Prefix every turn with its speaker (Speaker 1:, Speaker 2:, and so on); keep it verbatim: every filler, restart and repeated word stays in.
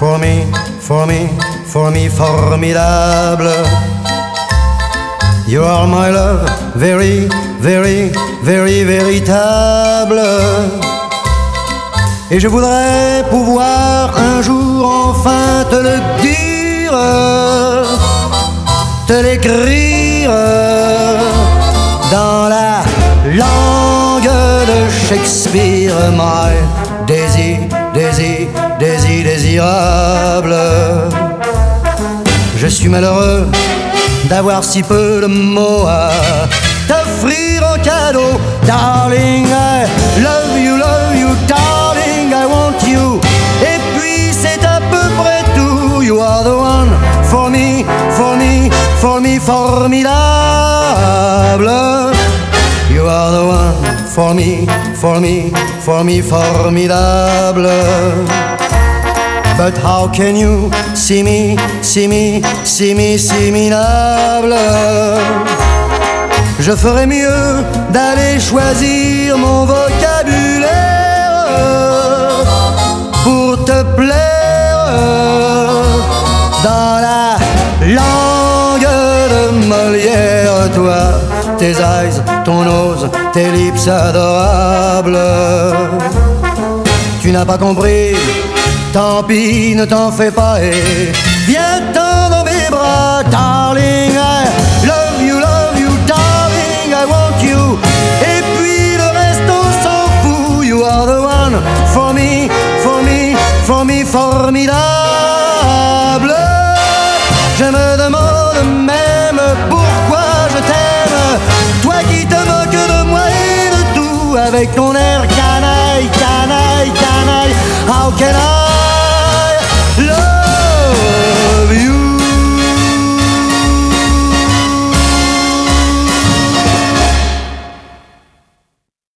Speaker 1: For me, for me, for me, formidable. You are my love, very, very, very véritable. Et je voudrais pouvoir un jour enfin te le dire, te l'écrire dans la langue de Shakespeare. My Daisy, Daisy, Daisy désirable. Je suis malheureux d'avoir si peu de mots à t'offrir en cadeau. Darling, I love you, love you, darling, I want you. Et puis c'est à peu près tout. You are the one for me, for me, for me, formidable. You are the one for me, for me, for me, formidable. But how can you see me, see me, see me, see me minable? Je ferais mieux d'aller choisir mon vocabulaire pour te plaire dans la langue de Molière. Toi, tes eyes, ton nose, tes lips adorables. Tu n'as pas compris, tant pis, ne t'en fais pas et viens-t'en dans mes bras. Darling, I love you, love you, darling, I want you. Et puis le reste on s'en fout. You are the one for me, for me, for me, formidable. Je me demande même pourquoi je t'aime, toi qui te moques de moi et de tout, avec ton air canaille, canaille, canaille. How can I